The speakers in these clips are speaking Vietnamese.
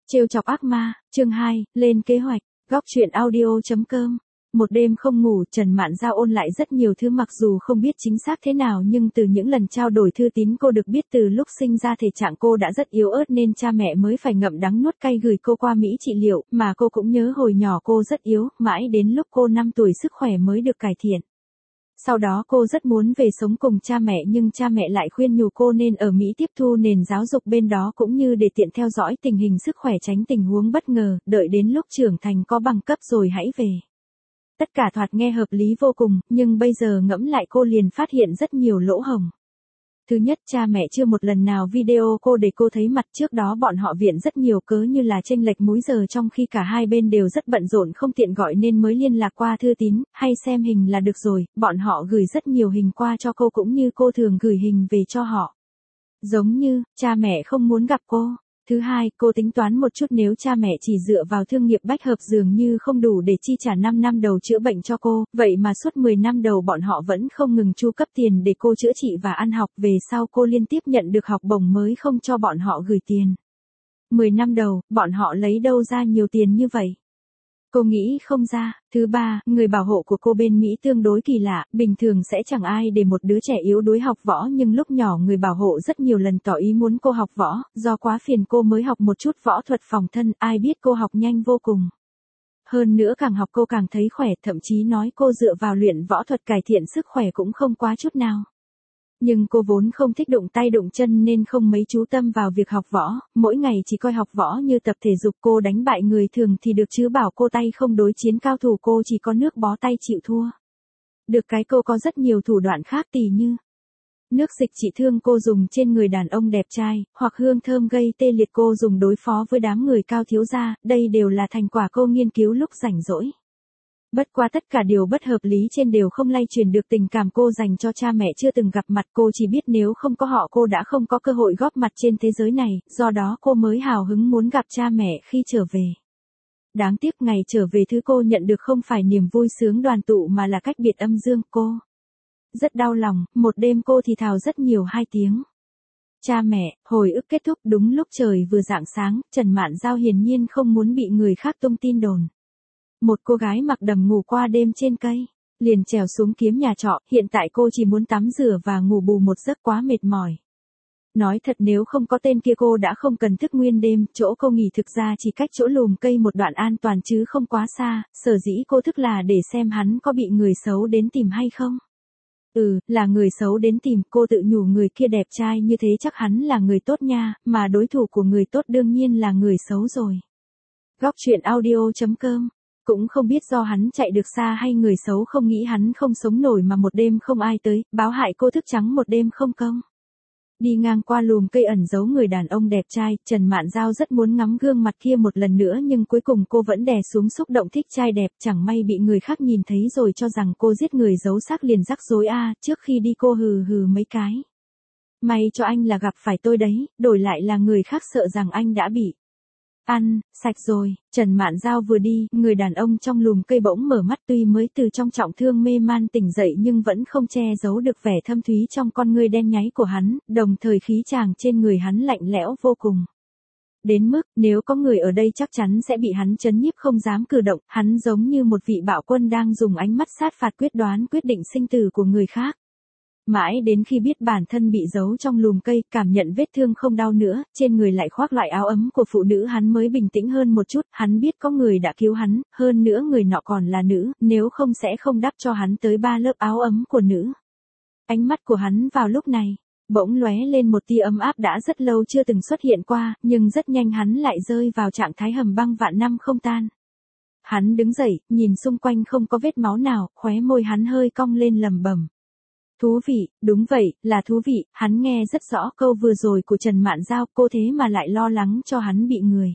Trêu chọc ác ma, chương 2, lên kế hoạch, góc truyện audio.com. Một đêm không ngủ, Trần Mạn Giao ôn lại rất nhiều thứ mặc dù không biết chính xác thế nào nhưng từ những lần trao đổi thư tín cô được biết từ lúc sinh ra thể trạng cô đã rất yếu ớt nên cha mẹ mới phải ngậm đắng nuốt cay gửi cô qua Mỹ trị liệu, mà cô cũng nhớ hồi nhỏ cô rất yếu, mãi đến lúc cô 5 tuổi sức khỏe mới được cải thiện. Sau đó cô rất muốn về sống cùng cha mẹ nhưng cha mẹ lại khuyên nhủ cô nên ở Mỹ tiếp thu nền giáo dục bên đó cũng như để tiện theo dõi tình hình sức khỏe tránh tình huống bất ngờ, đợi đến lúc trưởng thành có bằng cấp rồi hãy về. Tất cả thoạt nghe hợp lý vô cùng, nhưng bây giờ ngẫm lại cô liền phát hiện rất nhiều lỗ hổng. Thứ nhất, cha mẹ chưa một lần nào video cô để cô thấy mặt, trước đó bọn họ viện rất nhiều cớ như là chênh lệch múi giờ trong khi cả hai bên đều rất bận rộn không tiện gọi nên mới liên lạc qua thư tín, hay xem hình là được rồi, bọn họ gửi rất nhiều hình qua cho cô cũng như cô thường gửi hình về cho họ. Giống như, cha mẹ không muốn gặp cô. Thứ hai, cô tính toán một chút nếu cha mẹ chỉ dựa vào thương nghiệp bách hợp dường như không đủ để chi trả 5 năm đầu chữa bệnh cho cô, vậy mà suốt 10 năm đầu bọn họ vẫn không ngừng chu cấp tiền để cô chữa trị và ăn học, về sau cô liên tiếp nhận được học bổng mới không cho bọn họ gửi tiền. 10 năm đầu, bọn họ lấy đâu ra nhiều tiền như vậy? Cô nghĩ không ra. Thứ ba, người bảo hộ của cô bên Mỹ tương đối kỳ lạ, bình thường sẽ chẳng ai để một đứa trẻ yếu đuối học võ nhưng lúc nhỏ người bảo hộ rất nhiều lần tỏ ý muốn cô học võ, do quá phiền cô mới học một chút võ thuật phòng thân, ai biết cô học nhanh vô cùng. Hơn nữa càng học cô càng thấy khỏe, thậm chí nói cô dựa vào luyện võ thuật cải thiện sức khỏe cũng không quá chút nào. Nhưng cô vốn không thích đụng tay đụng chân nên không mấy chú tâm vào việc học võ, mỗi ngày chỉ coi học võ như tập thể dục, cô đánh bại người thường thì được chứ bảo cô tay không đối chiến cao thủ cô chỉ có nước bó tay chịu thua. Được cái cô có rất nhiều thủ đoạn khác tỉ như nước dịch trị thương cô dùng trên người đàn ông đẹp trai, hoặc hương thơm gây tê liệt cô dùng đối phó với đám người cao thiếu gia, đây đều là thành quả cô nghiên cứu lúc rảnh rỗi. Bất quá tất cả điều bất hợp lý trên đều không lay truyền được tình cảm cô dành cho cha mẹ chưa từng gặp mặt, cô chỉ biết nếu không có họ cô đã không có cơ hội góp mặt trên thế giới này, do đó cô mới hào hứng muốn gặp cha mẹ khi trở về. Đáng tiếc ngày trở về thứ cô nhận được không phải niềm vui sướng đoàn tụ mà là cách biệt âm dương. Cô rất đau lòng, một đêm cô thì thào rất nhiều 2 tiếng. Cha mẹ, hồi ức kết thúc đúng lúc trời vừa rạng sáng, Trần Mạn Giao hiển nhiên không muốn bị người khác tung tin đồn. Một cô gái mặc đầm ngủ qua đêm trên cây, liền trèo xuống kiếm nhà trọ, hiện tại cô chỉ muốn tắm rửa và ngủ bù một giấc quá mệt mỏi. Nói thật nếu không có tên kia cô đã không cần thức nguyên đêm, chỗ cô nghỉ thực ra chỉ cách chỗ lùm cây một đoạn an toàn chứ không quá xa, sở dĩ cô thức là để xem hắn có bị người xấu đến tìm hay không. Là người xấu đến tìm, cô tự nhủ người kia đẹp trai như thế chắc hắn là người tốt nha, mà đối thủ của người tốt đương nhiên là người xấu rồi. Góc truyện audio.com. Cũng không biết do hắn chạy được xa hay người xấu không nghĩ hắn không sống nổi mà một đêm không ai tới, báo hại cô thức trắng một đêm không công. Đi ngang qua lùm cây ẩn giấu người đàn ông đẹp trai, Trần Mạn Giao rất muốn ngắm gương mặt kia một lần nữa nhưng cuối cùng cô vẫn đè xuống xúc động thích trai đẹp, chẳng may bị người khác nhìn thấy rồi cho rằng cô giết người giấu xác liền rắc rối trước khi đi cô hừ hừ mấy cái. May cho anh là gặp phải tôi đấy, đổi lại là người khác sợ rằng anh đã bị ăn sạch rồi. Trần Mạn Giao vừa đi, người đàn ông trong lùm cây bỗng mở mắt, tuy mới từ trong trọng thương mê man tỉnh dậy nhưng vẫn không che giấu được vẻ thâm thúy trong con ngươi đen nháy của hắn, đồng thời khí chàng trên người hắn lạnh lẽo vô cùng. Đến mức, nếu có người ở đây chắc chắn sẽ bị hắn trấn nhiếp không dám cử động, hắn giống như một vị bạo quân đang dùng ánh mắt sát phạt quyết đoán quyết định sinh tử của người khác. Mãi đến khi biết bản thân bị giấu trong lùm cây, cảm nhận vết thương không đau nữa, trên người lại khoác loại áo ấm của phụ nữ hắn mới bình tĩnh hơn một chút, hắn biết có người đã cứu hắn, hơn nữa người nọ còn là nữ, nếu không sẽ không đắp cho hắn tới 3 lớp áo ấm của nữ. Ánh mắt của hắn vào lúc này, bỗng lóe lên một tia ấm áp đã rất lâu chưa từng xuất hiện qua, nhưng rất nhanh hắn lại rơi vào trạng thái hầm băng vạn năm không tan. Hắn đứng dậy, nhìn xung quanh không có vết máu nào, khóe môi hắn hơi cong lên lẩm bẩm. Thú vị, đúng vậy, là thú vị, hắn nghe rất rõ câu vừa rồi của Trần Mạn Giao, cô thế mà lại lo lắng cho hắn bị người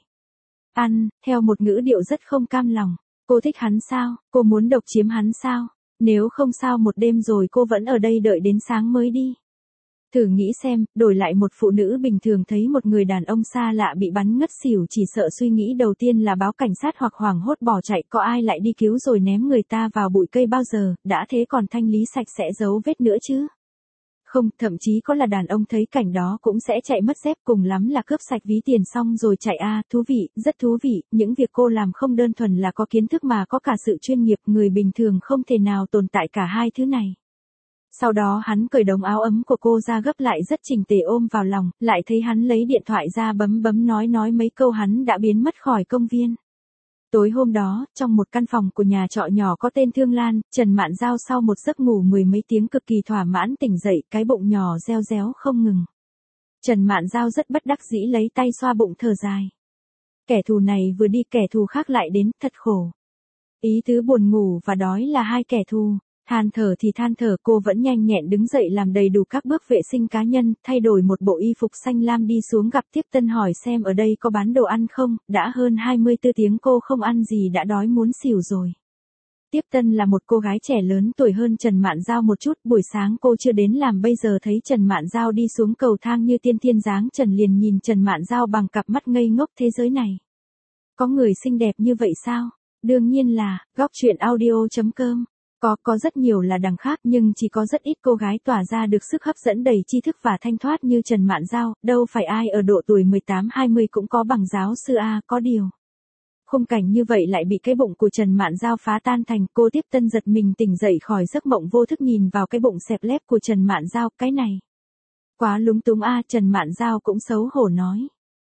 ăn, theo một ngữ điệu rất không cam lòng. Cô thích hắn sao, cô muốn độc chiếm hắn sao, nếu không sao một đêm rồi cô vẫn ở đây đợi đến sáng mới đi. Thử nghĩ xem, đổi lại một phụ nữ bình thường thấy một người đàn ông xa lạ bị bắn ngất xỉu chỉ sợ suy nghĩ đầu tiên là báo cảnh sát hoặc hoảng hốt bỏ chạy, có ai lại đi cứu rồi ném người ta vào bụi cây bao giờ, đã thế còn thanh lý sạch sẽ dấu vết nữa chứ. Không, thậm chí có là đàn ông thấy cảnh đó cũng sẽ chạy mất dép, cùng lắm là cướp sạch ví tiền xong rồi chạy thú vị, rất thú vị, những việc cô làm không đơn thuần là có kiến thức mà có cả sự chuyên nghiệp, người bình thường không thể nào tồn tại cả hai thứ này. Sau đó hắn cởi đống áo ấm của cô ra gấp lại rất chỉnh tề ôm vào lòng, lại thấy hắn lấy điện thoại ra bấm bấm nói mấy câu hắn đã biến mất khỏi công viên. Tối hôm đó, trong một căn phòng của nhà trọ nhỏ có tên Thương Lan, Trần Mạn Giao sau một giấc ngủ mười mấy tiếng cực kỳ thỏa mãn tỉnh dậy, cái bụng nhỏ reo réo không ngừng. Trần Mạn Giao rất bất đắc dĩ lấy tay xoa bụng thở dài. Kẻ thù này vừa đi kẻ thù khác lại đến, thật khổ. Ý tứ buồn ngủ và đói là hai kẻ thù. Than thở thì than thở, cô vẫn nhanh nhẹn đứng dậy làm đầy đủ các bước vệ sinh cá nhân, thay đổi một bộ y phục xanh lam đi xuống gặp Tiếp Tân hỏi xem ở đây có bán đồ ăn không, đã hơn 24 tiếng cô không ăn gì đã đói muốn xỉu rồi. Tiếp Tân là một cô gái trẻ lớn tuổi hơn Trần Mạn Giao một chút, buổi sáng cô chưa đến làm bây giờ thấy Trần Mạn Giao đi xuống cầu thang như tiên tiên dáng Trần liền nhìn Trần Mạn Giao bằng cặp mắt ngây ngốc thế giới này. Có người xinh đẹp như vậy sao? Đương nhiên là, góc truyện audio.com. Có rất nhiều là đằng khác nhưng chỉ có rất ít cô gái tỏa ra được sức hấp dẫn đầy tri thức và thanh thoát như Trần Mạn Giao, đâu phải ai ở độ tuổi 18-20 cũng có bằng giáo sư có điều. Khung cảnh như vậy lại bị cái bụng của Trần Mạn Giao phá tan thành, cô Tiếp Tân giật mình tỉnh dậy khỏi giấc mộng vô thức nhìn vào cái bụng xẹp lép của Trần Mạn Giao, cái này. Quá lúng túng Trần Mạn Giao cũng xấu hổ nói.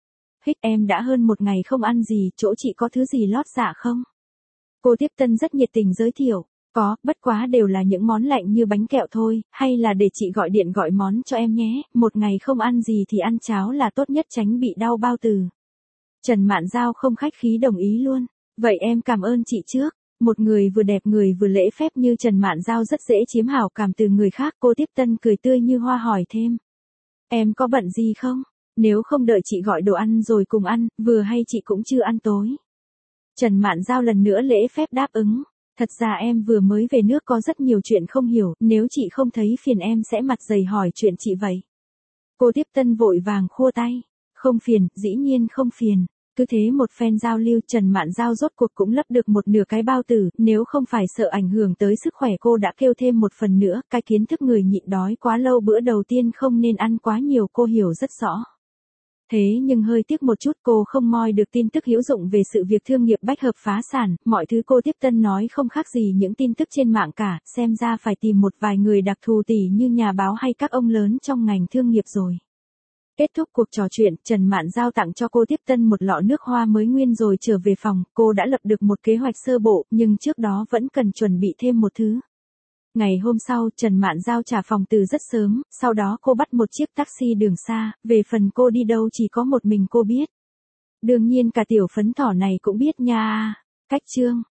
Em đã hơn một ngày không ăn gì, chỗ chị có thứ gì lót dạ không? Cô Tiếp Tân rất nhiệt tình giới thiệu. Có, bất quá đều là những món lạnh như bánh kẹo thôi, hay là để chị gọi điện gọi món cho em nhé, một ngày không ăn gì thì ăn cháo là tốt nhất tránh bị đau bao tử. Trần Mạn Giao không khách khí đồng ý luôn, vậy em cảm ơn chị trước. Một người vừa đẹp người vừa lễ phép như Trần Mạn Giao rất dễ chiếm hảo cảm từ người khác, cô Tiếp Tân cười tươi như hoa hỏi thêm. Em có bận gì không? Nếu không đợi chị gọi đồ ăn rồi cùng ăn, vừa hay chị cũng chưa ăn tối. Trần Mạn Giao lần nữa lễ phép đáp ứng. Thật ra em vừa mới về nước có rất nhiều chuyện không hiểu, nếu chị không thấy phiền em sẽ mặt dày hỏi chuyện chị vậy. Cô Tiếp Tân vội vàng khua tay. Không phiền, dĩ nhiên không phiền. Cứ thế một phen giao lưu Trần Mạn Giao rốt cuộc cũng lấp được một nửa cái bao tử, nếu không phải sợ ảnh hưởng tới sức khỏe cô đã kêu thêm một phần nữa, cái kiến thức người nhịn đói quá lâu bữa đầu tiên không nên ăn quá nhiều cô hiểu rất rõ. Thế nhưng hơi tiếc một chút cô không moi được tin tức hữu dụng về sự việc thương nghiệp bách hợp phá sản, mọi thứ cô Tiếp Tân nói không khác gì những tin tức trên mạng cả, xem ra phải tìm một vài người đặc thù tỷ như nhà báo hay các ông lớn trong ngành thương nghiệp rồi. Kết thúc cuộc trò chuyện, Trần Mạn Giao tặng cho cô Tiếp Tân một lọ nước hoa mới nguyên rồi trở về phòng, cô đã lập được một kế hoạch sơ bộ, nhưng trước đó vẫn cần chuẩn bị thêm một thứ. Ngày hôm sau, Trần Mạn Giao trả phòng từ rất sớm, sau đó cô bắt một chiếc taxi đường xa, về phần cô đi đâu chỉ có một mình cô biết. Đương nhiên cả tiểu phấn thỏ này cũng biết nha. Cách chương